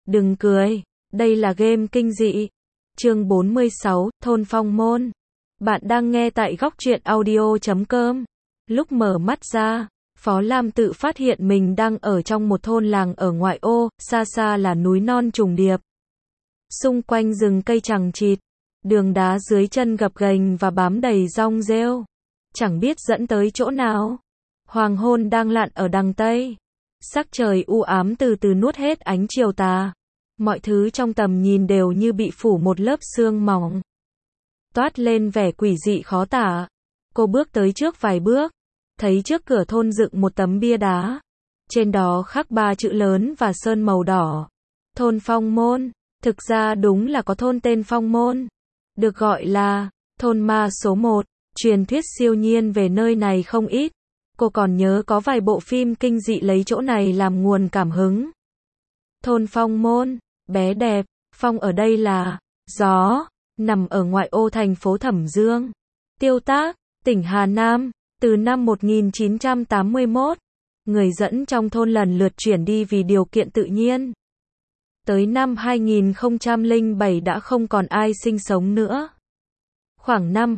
Đừng cười, đây là game kinh dị. Chương 46, Thôn Phong Môn. Bạn đang nghe tại góc truyện audio.com. Lúc mở mắt ra, Phó Lam tự phát hiện mình đang ở trong một thôn làng ở ngoại ô, xa xa là núi non trùng điệp. Xung quanh rừng cây chằng chịt, đường đá dưới chân gập ghềnh và bám đầy rong rêu. Chẳng biết dẫn tới chỗ nào. Hoàng hôn đang lặn ở đằng Tây. Sắc trời u ám từ từ nuốt hết ánh chiều tà. Mọi thứ trong tầm nhìn đều như bị phủ một lớp sương mỏng. Toát lên vẻ quỷ dị khó tả. Cô bước tới trước vài bước, thấy trước cửa thôn dựng một tấm bia đá. Trên đó khắc 3 chữ lớn và sơn màu đỏ. Thôn Phong Môn. Thực ra đúng là có thôn tên Phong Môn. Được gọi là thôn ma số 1. Truyền thuyết siêu nhiên về nơi này không ít. Cô còn nhớ có vài bộ phim kinh dị lấy chỗ này làm nguồn cảm hứng. Thôn Phong Môn, bé đẹp, Phong ở đây là gió, nằm ở ngoại ô thành phố Thẩm Dương, Tiêu Tác, tỉnh Hà Nam. Từ năm 1981, người dẫn trong thôn lần lượt chuyển đi vì điều kiện tự nhiên. Tới năm 2007 đã không còn ai sinh sống nữa. Khoảng năm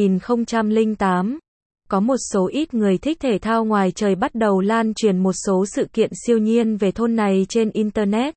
2008, có một số ít người thích thể thao ngoài trời bắt đầu lan truyền một số sự kiện siêu nhiên về thôn này trên Internet.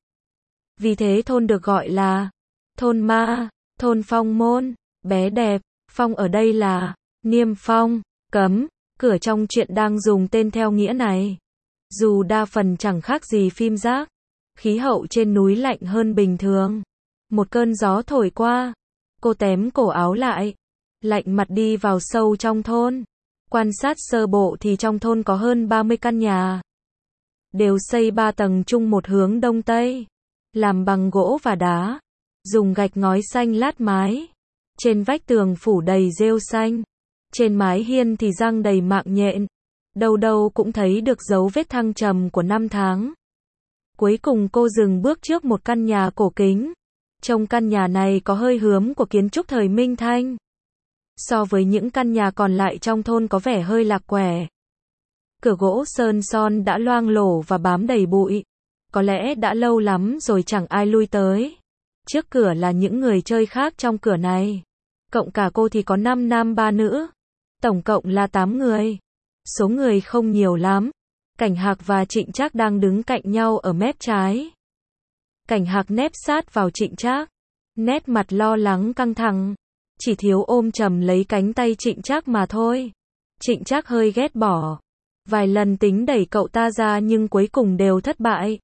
Vì thế thôn được gọi là thôn ma, thôn Phong Môn, bé đẹp, Phong ở đây là niêm phong, cấm, cửa trong truyện đang dùng tên theo nghĩa này. Dù đa phần chẳng khác gì phim rác, khí hậu trên núi lạnh hơn bình thường. Một cơn gió thổi qua, cô tém cổ áo lại, lạnh mặt đi vào sâu trong thôn. Quan sát sơ bộ thì trong thôn có hơn 30 căn nhà. Đều xây 3 tầng chung một hướng đông tây. Làm bằng gỗ và đá. Dùng gạch ngói xanh lát mái. Trên vách tường phủ đầy rêu xanh. Trên mái hiên thì răng đầy mạng nhện. Đâu đâu cũng thấy được dấu vết thăng trầm của năm tháng. Cuối cùng cô dừng bước trước một căn nhà cổ kính. Trong căn nhà này có hơi hướng của kiến trúc thời Minh Thanh. So với những căn nhà còn lại trong thôn có vẻ hơi lạc quẻ. Cửa gỗ sơn son đã loang lổ và bám đầy bụi. Có lẽ đã lâu lắm rồi chẳng ai lui tới. Trước cửa là những người chơi khác trong cửa này. Cộng cả cô thì có 5 nam 3 nữ. Tổng cộng là 8 người. Số người không nhiều lắm. Cảnh Hạc và Trịnh Trác đang đứng cạnh nhau ở mép trái. Cảnh Hạc nép sát vào Trịnh Trác. Nét mặt lo lắng căng thẳng. Chỉ thiếu ôm chầm lấy cánh tay Trịnh Trác mà thôi. Trịnh Trác hơi ghét bỏ. Vài lần tính đẩy cậu ta ra nhưng cuối cùng đều thất bại.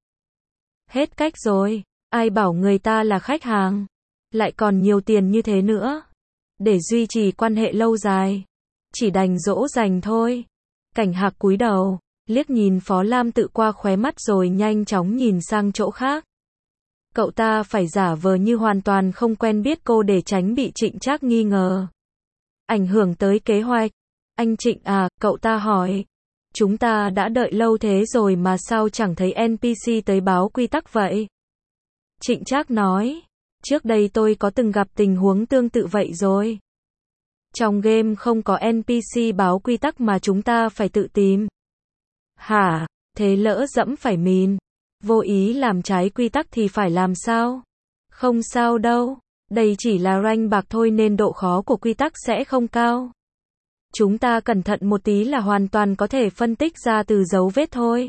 Hết cách rồi. Ai bảo người ta là khách hàng. Lại còn nhiều tiền như thế nữa. Để duy trì quan hệ lâu dài. Chỉ đành dỗ dành thôi. Cảnh Hạc cúi đầu. Liếc nhìn Phó Lam tự qua khóe mắt rồi nhanh chóng nhìn sang chỗ khác. Cậu ta phải giả vờ như hoàn toàn không quen biết cô để tránh bị Trịnh Trác nghi ngờ. Ảnh hưởng tới kế hoạch. Anh Trịnh à, cậu ta hỏi. Chúng ta đã đợi lâu thế rồi mà sao chẳng thấy NPC tới báo quy tắc vậy? Trịnh Trác nói. Trước đây tôi có từng gặp tình huống tương tự vậy rồi. Trong game không có NPC báo quy tắc mà chúng ta phải tự tìm. Hả? Thế lỡ dẫm phải mìn. Vô ý làm trái quy tắc thì phải làm sao? Không sao đâu. Đây chỉ là rank bạc thôi nên độ khó của quy tắc sẽ không cao. Chúng ta cẩn thận một tí là hoàn toàn có thể phân tích ra từ dấu vết thôi.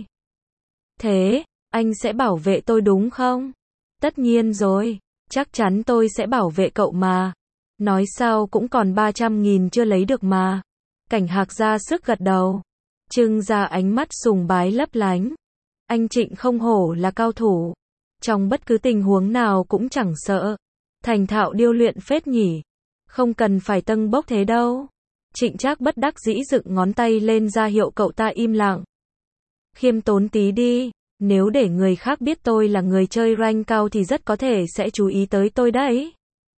Thế, anh sẽ bảo vệ tôi đúng không? Tất nhiên rồi. Chắc chắn tôi sẽ bảo vệ cậu mà. Nói sao cũng còn 300.000 chưa lấy được mà. Cảnh Hạc ra sức gật đầu. Trưng ra ánh mắt sùng bái lấp lánh. Anh Trịnh không hổ là cao thủ. Trong bất cứ tình huống nào cũng chẳng sợ. Thành thạo điêu luyện phết nhỉ. Không cần phải tâng bốc thế đâu. Trịnh Trác bất đắc dĩ dựng ngón tay lên ra hiệu cậu ta im lặng. Khiêm tốn tí đi. Nếu để người khác biết tôi là người chơi rank cao thì rất có thể sẽ chú ý tới tôi đấy.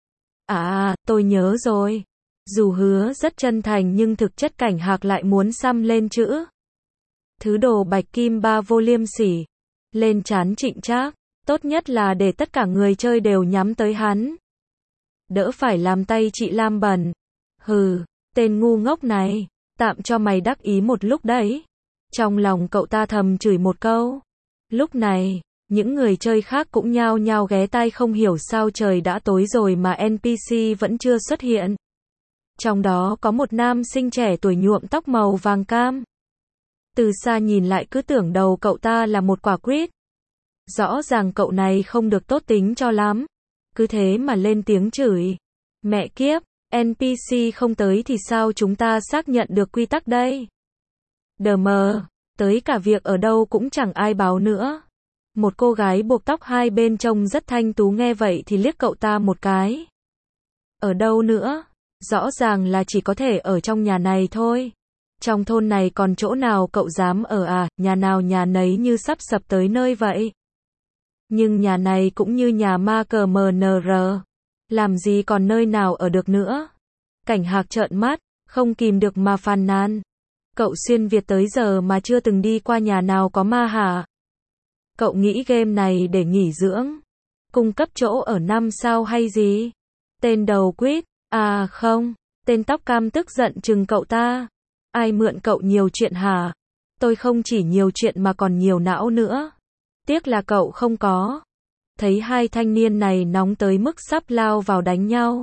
À, tôi nhớ rồi. Dù hứa rất chân thành nhưng thực chất Cảnh Hạc lại muốn xăm lên chữ. Thứ đồ bạch kim 3 vô liêm sỉ. Lên trán Trịnh Trác. Tốt nhất là để tất cả người chơi đều nhắm tới hắn. Đỡ phải làm tay chị Lam bẩn. Hừ, tên ngu ngốc này. Tạm cho mày đắc ý một lúc đấy. Trong lòng cậu ta thầm chửi một câu. Lúc này, Những người chơi khác cũng nhao nhao ghé tai không hiểu sao trời đã tối rồi mà NPC vẫn chưa xuất hiện. Trong đó có một nam sinh trẻ tuổi nhuộm tóc màu vàng cam. Từ xa nhìn lại cứ tưởng đầu cậu ta là một quả quýt. Rõ ràng cậu này không được tốt tính cho lắm. Cứ thế mà lên tiếng chửi. Mẹ kiếp, NPC không tới thì sao chúng ta xác nhận được quy tắc đây? Đờ mờ, tới cả việc ở đâu cũng chẳng ai báo nữa. Một cô gái buộc tóc hai bên trông rất thanh tú nghe vậy thì liếc cậu ta một cái. Ở đâu nữa? Rõ ràng là chỉ có thể ở trong nhà này thôi. Trong thôn này còn chỗ nào cậu dám ở à, nhà nào nhà nấy như sắp sập tới nơi vậy. Nhưng nhà này cũng như nhà ma cờ MNR. Làm gì còn nơi nào ở được nữa. Cảnh Hạc trợn mắt, không kìm được mà phàn nàn. Cậu xuyên Việt tới giờ mà chưa từng đi qua nhà nào có ma hả? Cậu nghĩ game này để nghỉ dưỡng, cung cấp chỗ ở 5 sao hay gì? Tên đầu quýt, à không, tên tóc cam tức giận chừng cậu ta. Ai mượn cậu nhiều chuyện hả? Tôi không chỉ nhiều chuyện mà còn nhiều não nữa. Tiếc là cậu không có. Thấy hai thanh niên này nóng tới mức sắp lao vào đánh nhau.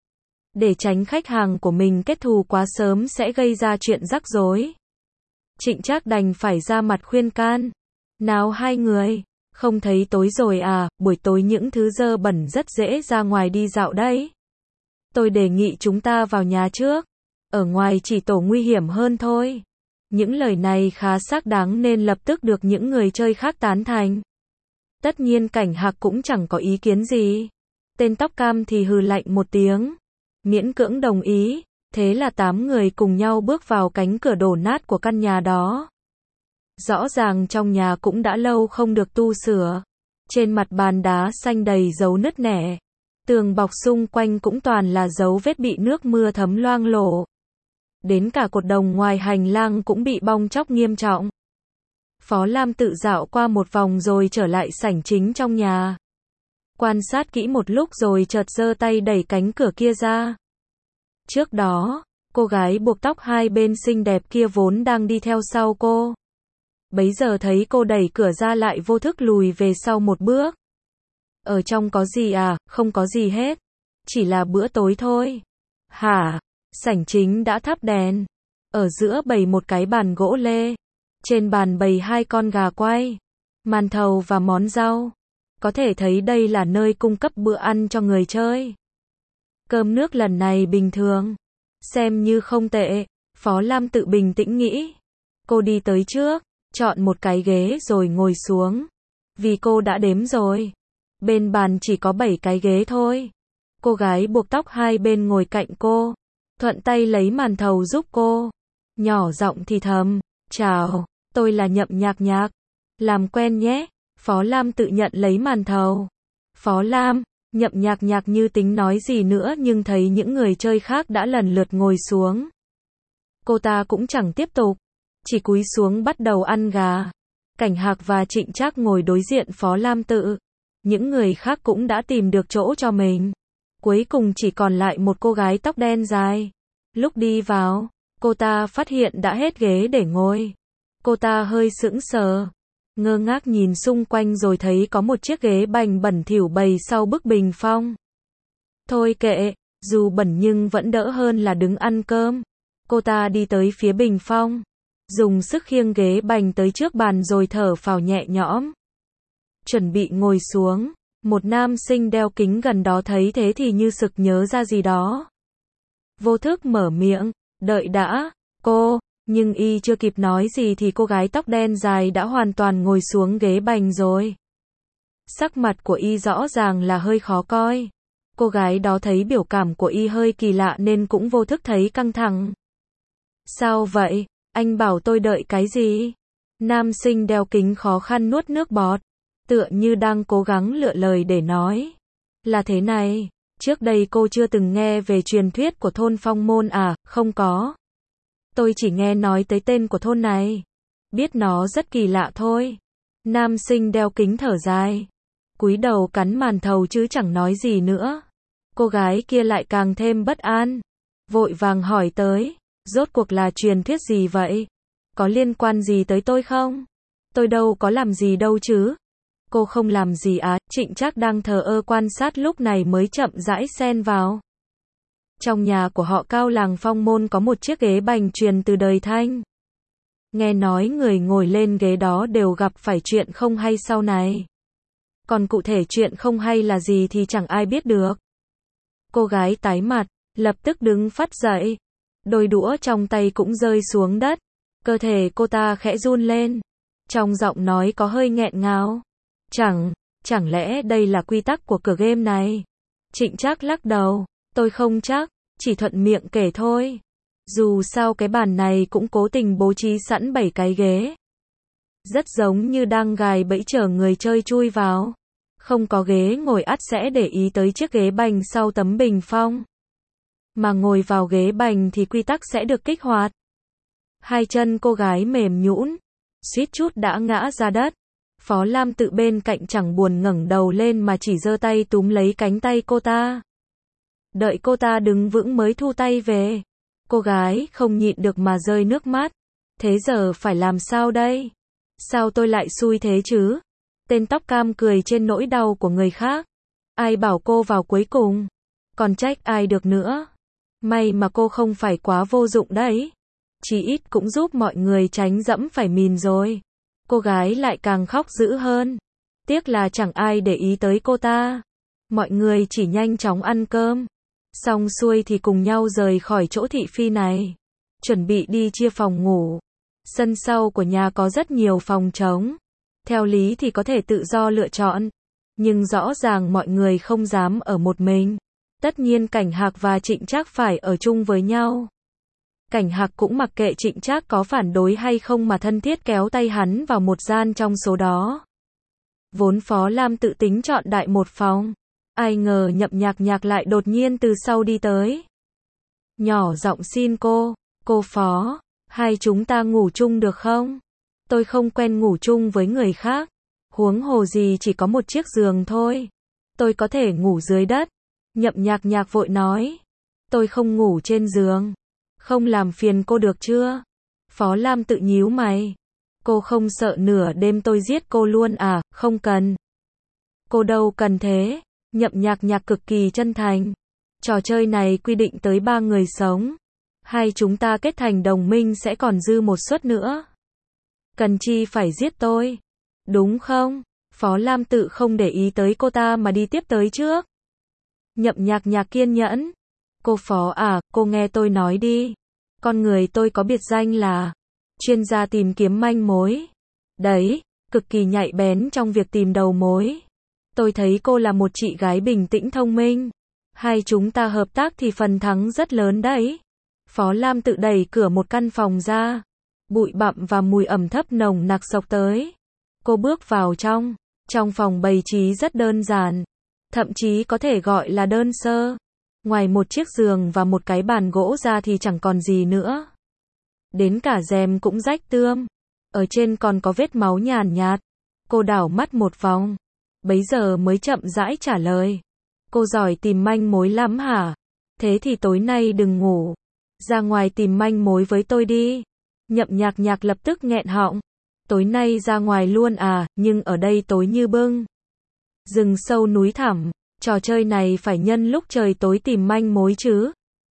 Để tránh khách hàng của mình kết thù quá sớm sẽ gây ra chuyện rắc rối. Trịnh Trác đành phải ra mặt khuyên can. Nào hai người, không thấy tối rồi à, buổi tối những thứ dơ bẩn rất dễ ra ngoài đi dạo đấy. Tôi đề nghị chúng ta vào nhà trước. Ở ngoài chỉ tổ nguy hiểm hơn thôi. Những lời này khá xác đáng nên lập tức được những người chơi khác tán thành. Tất nhiên Cảnh Hạc cũng chẳng có ý kiến gì. Tên tóc cam thì hừ lạnh một tiếng. Miễn cưỡng đồng ý. Thế là 8 người cùng nhau bước vào cánh cửa đổ nát của căn nhà đó. Rõ ràng trong nhà cũng đã lâu không được tu sửa. Trên mặt bàn đá xanh đầy dấu nứt nẻ. Tường bọc xung quanh cũng toàn là dấu vết bị nước mưa thấm loang lổ. Đến cả cột đồng ngoài hành lang cũng bị bong tróc nghiêm trọng. Phó Lam tự dạo qua một vòng rồi trở lại sảnh chính trong nhà. Quan sát kỹ một lúc rồi chợt giơ tay đẩy cánh cửa kia ra. Trước đó, cô gái buộc tóc hai bên xinh đẹp kia vốn đang đi theo sau cô. Bấy giờ thấy cô đẩy cửa ra lại vô thức lùi về sau một bước. Ở trong có gì à? Không có gì hết. Chỉ là bữa tối thôi. Hả? Sảnh chính đã thắp đèn. Ở giữa bày một cái bàn gỗ lê. Trên bàn bày 2 con gà quay, màn thầu và món rau. Có thể thấy đây là nơi cung cấp bữa ăn cho người chơi. Cơm nước lần này bình thường. Xem như không tệ. Phó Lam tự bình tĩnh nghĩ. Cô đi tới trước, chọn một cái ghế rồi ngồi xuống. Vì cô đã đếm rồi. Bên bàn chỉ có 7 cái ghế thôi. Cô gái buộc tóc hai bên ngồi cạnh cô. Thuận tay lấy màn thầu giúp cô. Nhỏ giọng thì thầm. Chào, tôi là Nhậm Nhạc Nhạc. Làm quen nhé. Phó Lam tự nhận lấy màn thầu. Phó Lam, Nhậm Nhạc Nhạc như tính nói gì nữa nhưng thấy những người chơi khác đã lần lượt ngồi xuống. Cô ta cũng chẳng tiếp tục. Chỉ cúi xuống bắt đầu ăn gà. Cảnh Hạc và Trịnh Trác ngồi đối diện Phó Lam tự. Những người khác cũng đã tìm được chỗ cho mình. Cuối cùng chỉ còn lại một cô gái tóc đen dài. Lúc đi vào, cô ta phát hiện đã hết ghế để ngồi. Cô ta hơi sững sờ, ngơ ngác nhìn xung quanh rồi thấy có một chiếc ghế bành bẩn thỉu bày sau bức bình phong. Thôi kệ, dù bẩn nhưng vẫn đỡ hơn là đứng ăn cơm. Cô ta đi tới phía bình phong, dùng sức khiêng ghế bành tới trước bàn rồi thở phào nhẹ nhõm. Chuẩn bị ngồi xuống, một nam sinh đeo kính gần đó thấy thế thì như sực nhớ ra gì đó. Vô thức mở miệng, đợi đã, cô, nhưng y chưa kịp nói gì thì cô gái tóc đen dài đã hoàn toàn ngồi xuống ghế bành rồi. Sắc mặt của y rõ ràng là hơi khó coi. Cô gái đó thấy biểu cảm của y hơi kỳ lạ nên cũng vô thức thấy căng thẳng. Sao vậy? Anh bảo tôi đợi cái gì? Nam sinh đeo kính khó khăn nuốt nước bọt, tựa như đang cố gắng lựa lời để nói. Là thế này, trước đây cô chưa từng nghe về truyền thuyết của thôn Phong Môn à? Không có. Tôi chỉ nghe nói tới tên của thôn này. Biết nó rất kỳ lạ thôi. Nam sinh đeo kính thở dài, cúi đầu cắn màn thầu chứ chẳng nói gì nữa. Cô gái kia lại càng thêm bất an, vội vàng hỏi tới, rốt cuộc là truyền thuyết gì vậy? Có liên quan gì tới tôi không? Tôi đâu có làm gì đâu chứ. Cô không làm gì á, Trịnh Trác đang thờ ơ quan sát lúc này mới chậm rãi xen vào. Trong nhà của họ Cao làng Phong Môn có một chiếc ghế bành truyền từ đời Thanh. Nghe nói người ngồi lên ghế đó đều gặp phải chuyện không hay sau này. Còn cụ thể chuyện không hay là gì thì chẳng ai biết được. Cô gái tái mặt, lập tức đứng phắt dậy. Đôi đũa trong tay cũng rơi xuống đất. Cơ thể cô ta khẽ run lên. Trong giọng nói có hơi nghẹn ngào. Chẳng lẽ đây là quy tắc của cửa game này? Trịnh Trác lắc đầu. Tôi không chắc, chỉ thuận miệng kể thôi. Dù sao cái bàn này cũng cố tình bố trí sẵn 7 cái ghế. Rất giống như đang gài bẫy chờ người chơi chui vào. Không có ghế ngồi ắt sẽ để ý tới chiếc ghế bành sau tấm bình phong. Mà ngồi vào ghế bành thì quy tắc sẽ được kích hoạt. Hai chân cô gái mềm nhũn, suýt chút đã ngã ra đất. Phó Lam Tự bên cạnh chẳng buồn ngẩng đầu lên mà chỉ giơ tay túm lấy cánh tay cô ta. Đợi cô ta đứng vững mới thu tay về. Cô gái không nhịn được mà rơi nước mắt. Thế giờ phải làm sao đây? Sao tôi lại xui thế chứ? Tên tóc cam cười trên nỗi đau của người khác. Ai bảo cô vào cuối cùng? Còn trách ai được nữa? May mà cô không phải quá vô dụng đấy. Chỉ ít cũng giúp mọi người tránh dẫm phải mìn rồi. Cô gái lại càng khóc dữ hơn. Tiếc là chẳng ai để ý tới cô ta. Mọi người chỉ nhanh chóng ăn cơm. Xong xuôi thì cùng nhau rời khỏi chỗ thị phi này. Chuẩn bị đi chia phòng ngủ. Sân sau của nhà có rất nhiều phòng trống. Theo lý thì có thể tự do lựa chọn. Nhưng rõ ràng mọi người không dám ở một mình. Tất nhiên Cảnh Hạc và Trịnh Trác phải ở chung với nhau. Cảnh Hạc cũng mặc kệ Trịnh Trác có phản đối hay không mà thân thiết kéo tay hắn vào một gian trong số đó. Vốn Phó Lam Tự tính chọn đại một phòng. Ai ngờ Nhậm Nhạc Nhạc lại đột nhiên từ sau đi tới. Nhỏ giọng xin cô Phó, hai chúng ta ngủ chung được không? Tôi không quen ngủ chung với người khác. Huống hồ gì chỉ có một chiếc giường thôi. Tôi có thể ngủ dưới đất. Nhậm Nhạc Nhạc vội nói. Tôi không ngủ trên giường. Không làm phiền cô được chưa? Phó Lam Tự nhíu mày. Cô không sợ nửa đêm tôi giết cô luôn à? Không cần. Cô đâu cần thế. Nhậm Nhạc Nhạc cực kỳ chân thành. Trò chơi này quy định tới 3 người sống. Hai chúng ta kết thành đồng minh sẽ còn dư một suất nữa. Cần chi phải giết tôi? Đúng không? Phó Lam Tự không để ý tới cô ta mà đi tiếp tới trước. Nhậm Nhạc Nhạc kiên nhẫn. Cô Phó à, cô nghe tôi nói đi. Con người tôi có biệt danh là chuyên gia tìm kiếm manh mối. Đấy, cực kỳ nhạy bén trong việc tìm đầu mối. Tôi thấy cô là một chị gái bình tĩnh thông minh. Hai chúng ta hợp tác thì phần thắng rất lớn đấy. Phó Lam Tự đẩy cửa một căn phòng ra. Bụi bặm và mùi ẩm thấp nồng nặc xộc tới. Cô bước vào trong. Trong phòng bày trí rất đơn giản. Thậm chí có thể gọi là đơn sơ. Ngoài một chiếc giường và một cái bàn gỗ ra thì chẳng còn gì nữa. Đến cả rèm cũng rách tươm. Ở trên còn có vết máu nhàn nhạt. Cô đảo mắt một vòng. Bấy giờ mới chậm rãi trả lời. Cô giỏi tìm manh mối lắm hả? Thế thì tối nay đừng ngủ. Ra ngoài tìm manh mối với tôi đi. Nhậm Nhạc Nhạc lập tức nghẹn họng. Tối nay ra ngoài luôn à, nhưng ở đây tối như bưng. Rừng sâu núi thẳm, trò chơi này phải nhân lúc trời tối tìm manh mối chứ.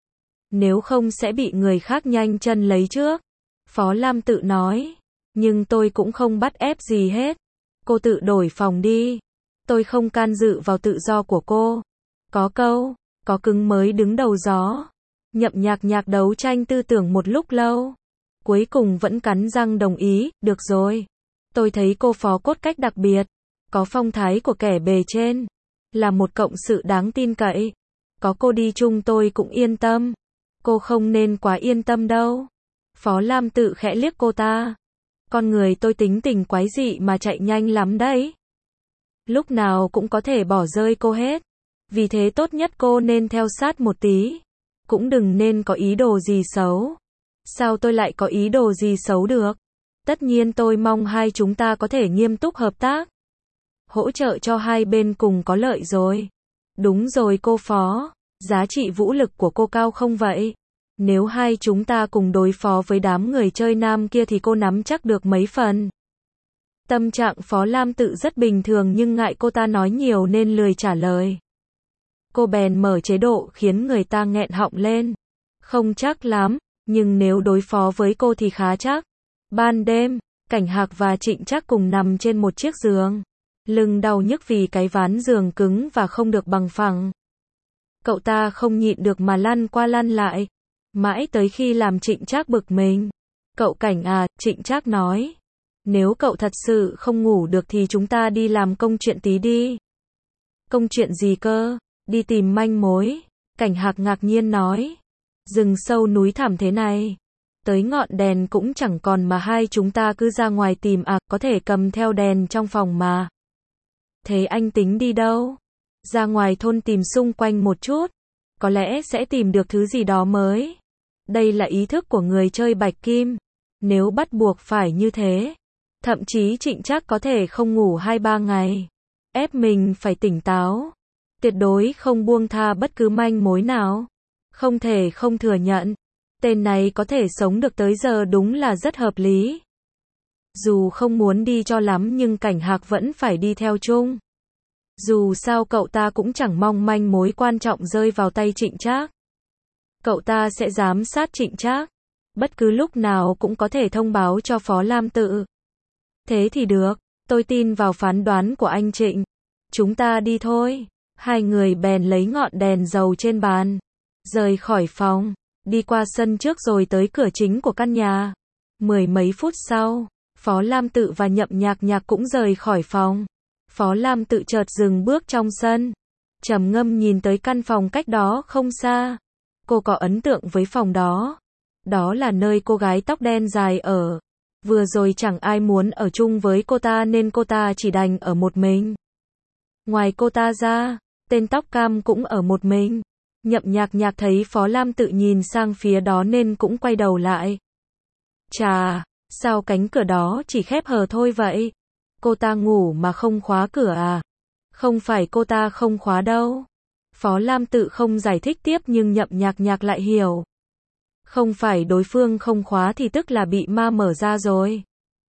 Nếu không sẽ bị người khác nhanh chân lấy trước. Phó Lam Tự nói. Nhưng tôi cũng không bắt ép gì hết. Cô tự đổi phòng đi. Tôi không can dự vào tự do của cô. Có câu, có cứng mới đứng đầu gió. Nhậm Nhạc Nhạc đấu tranh tư tưởng một lúc lâu. Cuối cùng vẫn cắn răng đồng ý, được rồi. Tôi thấy cô Phó cốt cách đặc biệt. Có phong thái của kẻ bề trên. Là một cộng sự đáng tin cậy. Có cô đi chung tôi cũng yên tâm. Cô không nên quá yên tâm đâu. Phó Lam Tự khẽ liếc cô ta. Con người tôi tính tình quái dị mà chạy nhanh lắm đấy. Lúc nào cũng có thể bỏ rơi cô hết. Vì thế tốt nhất cô nên theo sát một tí. Cũng đừng nên có ý đồ gì xấu. Sao tôi lại có ý đồ gì xấu được? Tất nhiên tôi mong hai chúng ta có thể nghiêm túc hợp tác. Hỗ trợ cho hai bên cùng có lợi rồi. Đúng rồi cô Phó. Giá trị vũ lực của cô cao không vậy? Nếu hai chúng ta cùng đối phó với đám người chơi nam kia thì cô nắm chắc được mấy phần? Tâm trạng Phó Lam Tự rất bình thường nhưng ngại cô ta nói nhiều nên lười trả lời. Cô bèn mở chế độ khiến người ta nghẹn họng lên. Không chắc lắm, nhưng nếu đối phó với cô thì khá chắc. Ban đêm, Cảnh Hạc và Trịnh Trác cùng nằm trên một chiếc giường. Lưng đau nhức vì cái ván giường cứng và không được bằng phẳng. Cậu ta không nhịn được mà lăn qua lăn lại. Mãi tới khi làm Trịnh Trác bực mình. Cậu Cảnh à, Trịnh Trác nói. Nếu cậu thật sự không ngủ được thì chúng ta đi làm công chuyện tí đi. Công chuyện gì cơ? Đi tìm manh mối. Cảnh Hạc ngạc nhiên nói. Rừng sâu núi thẳm thế này. Tới ngọn đèn cũng chẳng còn mà hai chúng ta cứ ra ngoài tìm à, có thể cầm theo đèn trong phòng mà. Thế anh tính đi đâu? Ra ngoài thôn tìm xung quanh một chút. Có lẽ sẽ tìm được thứ gì đó mới. Đây là ý thức của người chơi bạch kim. Nếu bắt buộc phải như thế. Thậm chí Trịnh Trác có thể không ngủ 2-3 ngày. Ép mình phải tỉnh táo. Tuyệt đối không buông tha bất cứ manh mối nào. Không thể không thừa nhận. Tên này có thể sống được tới giờ đúng là rất hợp lý. Dù không muốn đi cho lắm nhưng Cảnh Hạc vẫn phải đi theo chung. Dù sao cậu ta cũng chẳng mong manh mối quan trọng rơi vào tay Trịnh Trác. Cậu ta sẽ giám sát Trịnh Trác. Bất cứ lúc nào cũng có thể thông báo cho Phó Lam Tự. Thế thì được, tôi tin vào phán đoán của anh Trịnh. Chúng ta đi thôi. Hai người bèn lấy ngọn đèn dầu trên bàn. Rời khỏi phòng. Đi qua sân trước rồi tới cửa chính của căn nhà. 10 mấy phút sau, Phó Lam Tự và Nhậm Nhạc Nhạc cũng rời khỏi phòng. Phó Lam Tự chợt dừng bước trong sân. Trầm ngâm nhìn tới căn phòng cách đó không xa. Cô có ấn tượng với phòng đó. Đó là nơi cô gái tóc đen dài ở. Vừa rồi chẳng ai muốn ở chung với cô ta nên cô ta chỉ đành ở một mình. Ngoài cô ta ra, tên tóc cam cũng ở một mình. Nhậm Nhạc Nhạc thấy Phó Lam Tự nhìn sang phía đó nên cũng quay đầu lại. Chà, sao cánh cửa đó chỉ khép hờ thôi vậy? Cô ta ngủ mà không khóa cửa à? Không phải cô ta không khóa đâu. Phó Lam Tự không giải thích tiếp nhưng Nhậm Nhạc Nhạc lại hiểu. Không phải đối phương không khóa thì tức là bị ma mở ra rồi.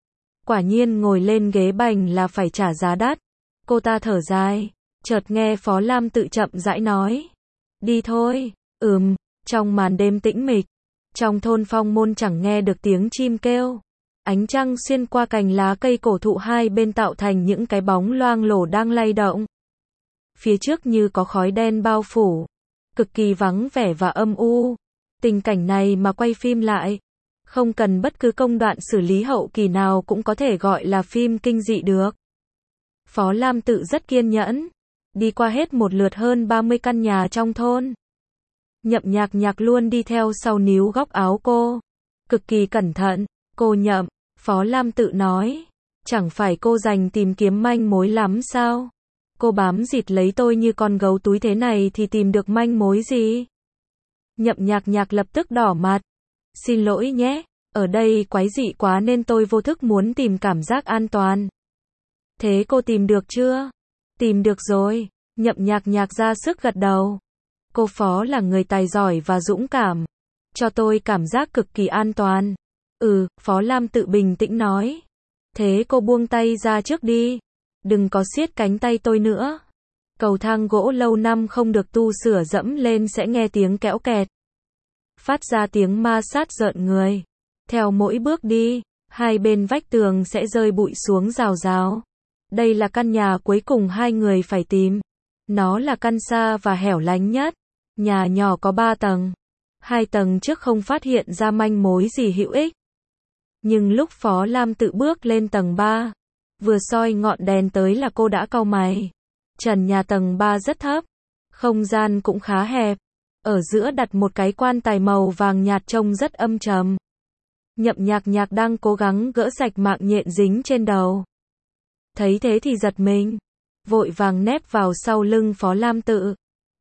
Quả nhiên ngồi lên ghế bành là phải trả giá đắt. Cô ta thở dài, chợt nghe Phó Lam Tự chậm rãi nói. Đi thôi. Trong màn đêm tĩnh mịch. Trong thôn Phong Môn chẳng nghe được tiếng chim kêu. Ánh trăng xuyên qua cành lá cây cổ thụ hai bên tạo thành những cái bóng loang lổ đang lay động. Phía trước như có khói đen bao phủ. Cực kỳ vắng vẻ và âm u. Tình cảnh này mà quay phim lại. Không cần bất cứ công đoạn xử lý hậu kỳ nào cũng có thể gọi là phim kinh dị được. Phó Lam Tự rất kiên nhẫn. Đi qua hết một lượt hơn 30 căn nhà trong thôn. Nhậm Nhạc Nhạc luôn đi theo sau níu góc áo cô. Cực kỳ cẩn thận. Cô Nhậm, Phó Lam Tự nói. Chẳng phải cô dành tìm kiếm manh mối lắm sao? Cô bám dịt lấy tôi như con gấu túi thế này thì tìm được manh mối gì? Nhậm Nhạc Nhạc lập tức đỏ mặt. Xin lỗi nhé, ở đây quái dị quá nên tôi vô thức muốn tìm cảm giác an toàn. Thế cô tìm được chưa? Tìm được rồi. Nhậm Nhạc Nhạc ra sức gật đầu. Cô Phó là người tài giỏi và dũng cảm. Cho tôi cảm giác cực kỳ an toàn. Phó Lam Tự bình tĩnh nói. Thế cô buông tay ra trước đi. Đừng có siết cánh tay tôi nữa. Cầu thang gỗ lâu năm không được tu sửa dẫm lên sẽ nghe tiếng kéo kẹt. Phát ra tiếng ma sát rợn người. Theo mỗi bước đi, hai bên vách tường sẽ rơi bụi xuống rào rào. Đây là căn nhà cuối cùng hai người phải tìm. Nó là căn xa và hẻo lánh nhất. Nhà nhỏ có 3 tầng. 2 tầng trước không phát hiện ra manh mối gì hữu ích. Nhưng lúc Phó Lam Tự bước lên tầng 3, vừa soi ngọn đèn tới là cô đã cau mày. Trần nhà tầng 3 rất thấp. Không gian cũng khá hẹp. Ở giữa đặt một cái quan tài màu vàng nhạt trông rất âm trầm. Nhậm Nhạc Nhạc đang cố gắng gỡ sạch mạng nhện dính trên đầu. Thấy thế thì giật mình. Vội vàng nép vào sau lưng Phó Lam Tự.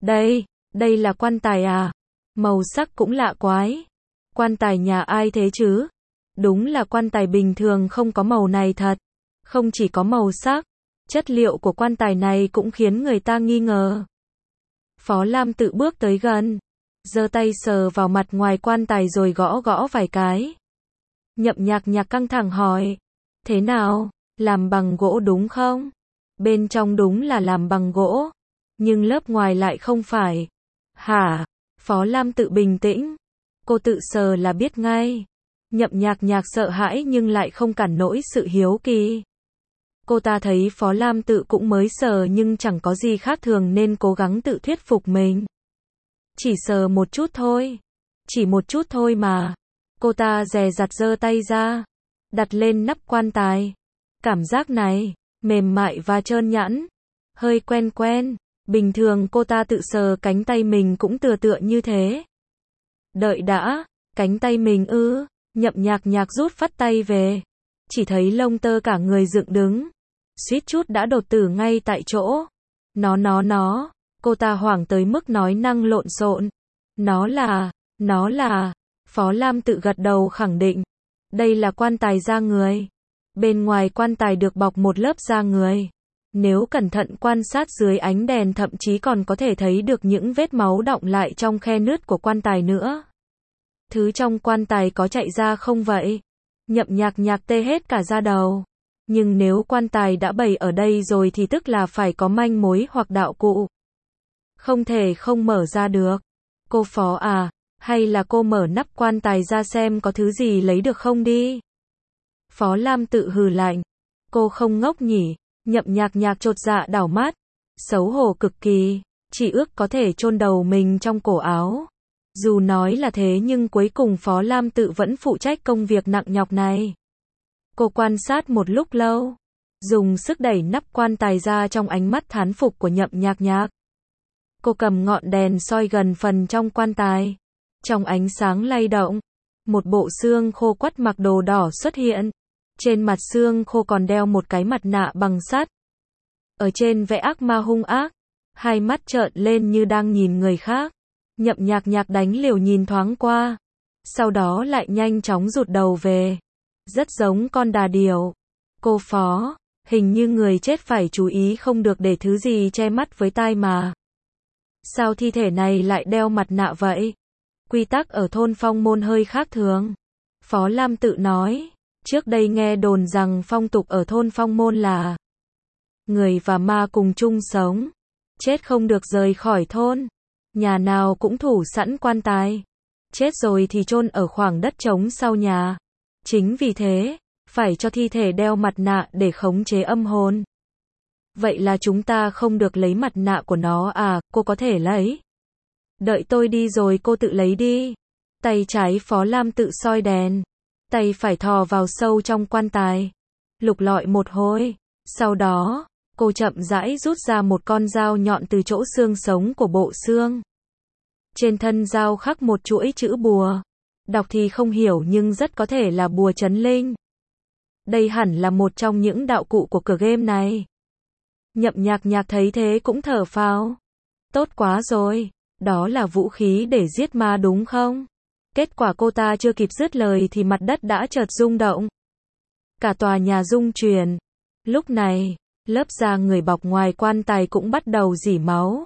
Đây là quan tài à? Màu sắc cũng lạ quái. Quan tài nhà ai thế chứ? Đúng là quan tài bình thường không có màu này thật. Không chỉ có màu sắc, chất liệu của quan tài này cũng khiến người ta nghi ngờ. Phó Lam Tự bước tới gần, giơ tay sờ vào mặt ngoài quan tài rồi gõ gõ vài cái. Nhậm Nhạc Nhạc căng thẳng hỏi. Thế nào? Làm bằng gỗ đúng không? Bên trong đúng là làm bằng gỗ, nhưng lớp ngoài lại không phải. Hả? Phó Lam tự bình tĩnh. Cô tự sờ là biết ngay. Nhậm Nhạc Nhạc sợ hãi nhưng lại không cản nổi sự hiếu kỳ. Cô ta thấy Phó Lam tự cũng mới sờ nhưng chẳng có gì khác thường nên cố gắng tự thuyết phục mình. Chỉ sờ một chút thôi. Chỉ một chút thôi mà. Cô ta dè dặt giơ tay ra, đặt lên nắp quan tài. Cảm giác này, mềm mại và trơn nhẵn, hơi quen quen. Bình thường cô ta tự sờ cánh tay mình cũng tựa như thế. Đợi đã, cánh tay mình ư? Nhậm Nhạc Nhạc rút phắt tay về. Chỉ thấy lông tơ cả người dựng đứng. Suýt chút đã đột tử ngay tại chỗ. Nó. Cô ta hoảng tới mức nói năng lộn xộn. Nó là. Phó Lam tự gật đầu khẳng định. Đây là quan tài da người. Bên ngoài quan tài được bọc một lớp da người. Nếu cẩn thận quan sát dưới ánh đèn thậm chí còn có thể thấy được những vết máu đọng lại trong khe nứt của quan tài nữa. Thứ trong quan tài có chạy ra không vậy? Nhậm Nhạc Nhạc tê hết cả da đầu. Nhưng nếu quan tài đã bày ở đây rồi thì tức là phải có manh mối hoặc đạo cụ. Không thể không mở ra được. Cô Phó à, hay là cô mở nắp quan tài ra xem có thứ gì lấy được không đi? Phó Lam tự hừ lạnh. Cô không ngốc nhỉ? Nhậm Nhạc Nhạc chột dạ đảo mắt. Xấu hổ cực kỳ. Chỉ ước có thể chôn đầu mình trong cổ áo. Dù nói là thế nhưng cuối cùng Phó Lam tự vẫn phụ trách công việc nặng nhọc này. Cô quan sát một lúc lâu. Dùng sức đẩy nắp quan tài ra trong ánh mắt thán phục của Nhậm Nhạc Nhạc. Cô cầm ngọn đèn soi gần phần trong quan tài. Trong ánh sáng lay động, một bộ xương khô quắt mặc đồ đỏ xuất hiện. Trên mặt xương khô còn đeo một cái mặt nạ bằng sắt. Ở trên vẽ ác ma hung ác, hai mắt trợn lên như đang nhìn người khác. Nhậm Nhạc Nhạc đánh liều nhìn thoáng qua, sau đó lại nhanh chóng rụt đầu về. Rất giống con đà điểu. Cô Phó, hình như người chết phải chú ý không được để thứ gì che mắt với tai mà. Sao thi thể này lại đeo mặt nạ vậy? Quy tắc ở thôn Phong Môn hơi khác thường. Phó Lam tự nói, trước đây nghe đồn rằng phong tục ở thôn Phong Môn là người và ma cùng chung sống, chết không được rời khỏi thôn, nhà nào cũng thủ sẵn quan tài, chết rồi thì chôn ở khoảng đất trống sau nhà. Chính vì thế, phải cho thi thể đeo mặt nạ để khống chế âm hồn. Vậy là chúng ta không được lấy mặt nạ của nó à? Cô có thể lấy. Đợi tôi đi rồi cô tự lấy đi. Tay trái Phó Lam tự soi đèn. Tay phải thò vào sâu trong quan tài. Lục lọi một hồi. Sau đó, cô chậm rãi rút ra một con dao nhọn từ chỗ xương sống của bộ xương. Trên thân dao khắc một chuỗi chữ bùa. Đọc thì không hiểu nhưng rất có thể là bùa trấn linh. Đây hẳn là một trong những đạo cụ của cửa game này. Nhậm Nhạc Nhạc thấy thế cũng thở phào. Tốt quá rồi, đó là vũ khí để giết ma đúng không? Kết quả cô ta chưa kịp dứt lời thì mặt đất đã chợt rung động. Cả tòa nhà rung chuyển. Lúc này, lớp da người bọc ngoài quan tài cũng bắt đầu rỉ máu.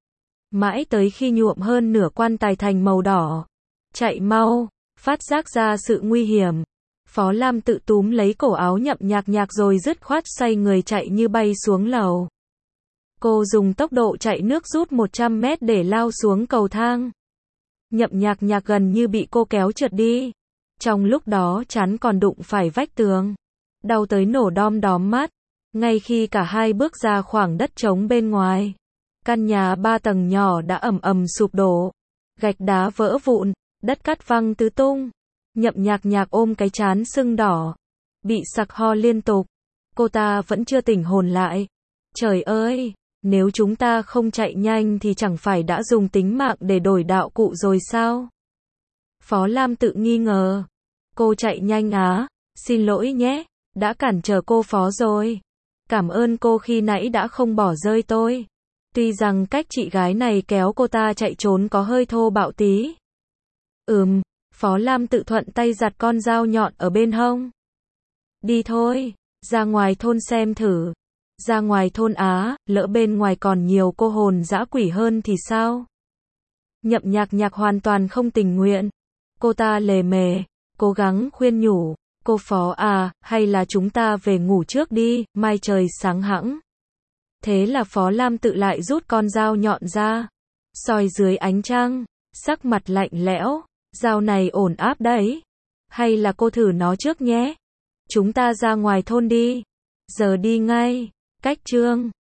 Mãi tới khi nhuộm hơn nửa quan tài thành màu đỏ. Chạy mau, phát giác ra sự nguy hiểm. Phó Lam tự túm lấy cổ áo Nhậm Nhạc Nhạc rồi dứt khoát xoay người chạy như bay xuống lầu. Cô dùng tốc độ chạy nước rút 100 mét để lao xuống cầu thang. Nhậm Nhạc Nhạc gần như bị cô kéo trượt đi. Trong lúc đó chán còn đụng phải vách tường. Đau tới nổ đom đóm mắt. Ngay khi cả hai bước ra khoảng đất trống bên ngoài, căn nhà 3 tầng nhỏ đã ầm ầm sụp đổ. Gạch đá vỡ vụn, đất cát văng tứ tung. Nhậm Nhạc Nhạc ôm cái trán sưng đỏ, bị sặc ho liên tục. Cô ta vẫn chưa tỉnh hồn lại. Trời ơi, nếu chúng ta không chạy nhanh thì chẳng phải đã dùng tính mạng để đổi đạo cụ rồi sao? Phó Lam tự nghi ngờ. Cô chạy nhanh á? Xin lỗi nhé, đã cản trở cô Phó rồi. Cảm ơn cô khi nãy đã không bỏ rơi tôi. Tuy rằng cách chị gái này kéo cô ta chạy trốn có hơi thô bạo tí. Phó Lam tự thuận tay giặt con dao nhọn ở bên hông. Đi thôi, ra ngoài thôn xem thử. Ra ngoài thôn á, lỡ bên ngoài còn nhiều cô hồn dã quỷ hơn thì sao? Nhậm Nhạc Nhạc hoàn toàn không tình nguyện. Cô ta lề mề, cố gắng khuyên nhủ. Cô Phó à, hay là chúng ta về ngủ trước đi, mai trời sáng hẵng. Thế là Phó Lam Tự lại rút con dao nhọn ra, soi dưới ánh trăng, sắc mặt lạnh lẽo, dao này ổn áp đấy. Hay là cô thử nó trước nhé. Chúng ta ra ngoài thôn đi. Giờ đi ngay. Cách chương